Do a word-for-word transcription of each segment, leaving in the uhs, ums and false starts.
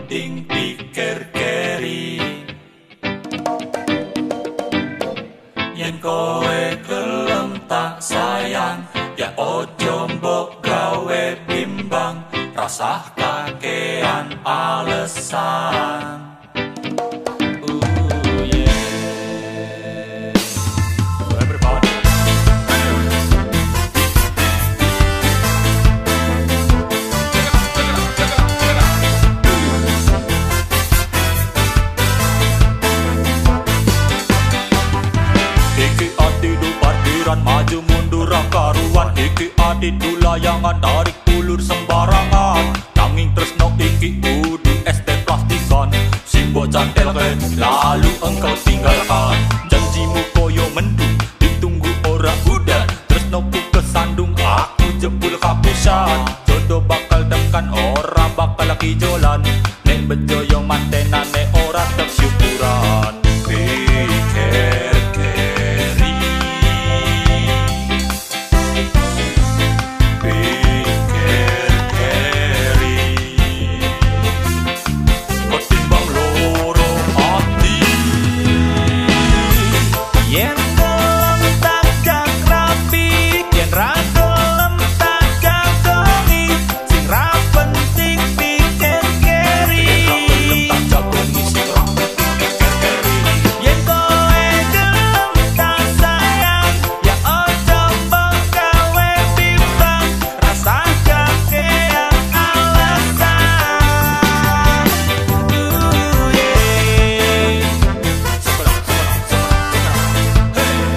penting pikir keri. Yen kowe gelem tak sayang, ya ojo mbok gawe bimbang, rasah kakean alesan. Ooh, yeah. So everybody. Iki atidu parkiran maju mundur karuan. Iki atidu layangan tarik ulur sembarangan. Nanging tresno iki kudu es teh plastikan. Simbo cantelke lalu engkau tinggalkan. Janjimu koyo mendung ditunggu ora udan. Tresnoku kesandung aku jebul kapusan. Jodoh bakal tekan ora bakal lagi jolan. Nek bejoyo mantenane ora tek syukuran. Pikir keri, pikir keri, ketimbang loro ati. Yen golem tak jak rapi, yen ra golem tak jagongi, sing ra penting pikir keri. Tak jagongi sing ra penting pikir keri. Yen kowe gelem tak sayang, ya ojo mbok gawe bimbang, rasah kakean alasan. Ooh, yeah. Sebelah, sebelah, sebelah,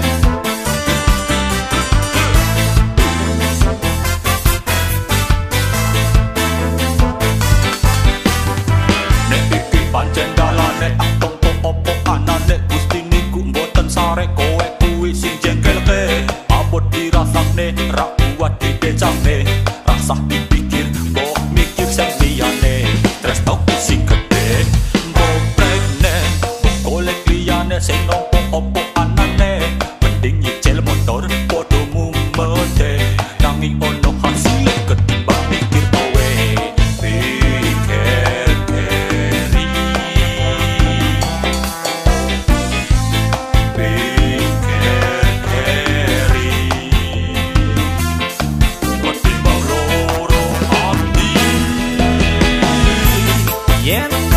hey. Nek iki pancen dalane tak tompo opo anane. Gusti niku mboten sare kowe kuwi sing jengkelke. Abot dirasakne ra kuat didecakne. Rasah dipikir mbok mikir sing liyane. Tresnoku sing gedhe mbok pregne. Golek liyane sing nompo opo anane. Mending nyicil motor podo mumete. Nanging ono hasil ketimbang mikir kowe. Pikir keri, pikir keri, ketimbang loro ati. Yen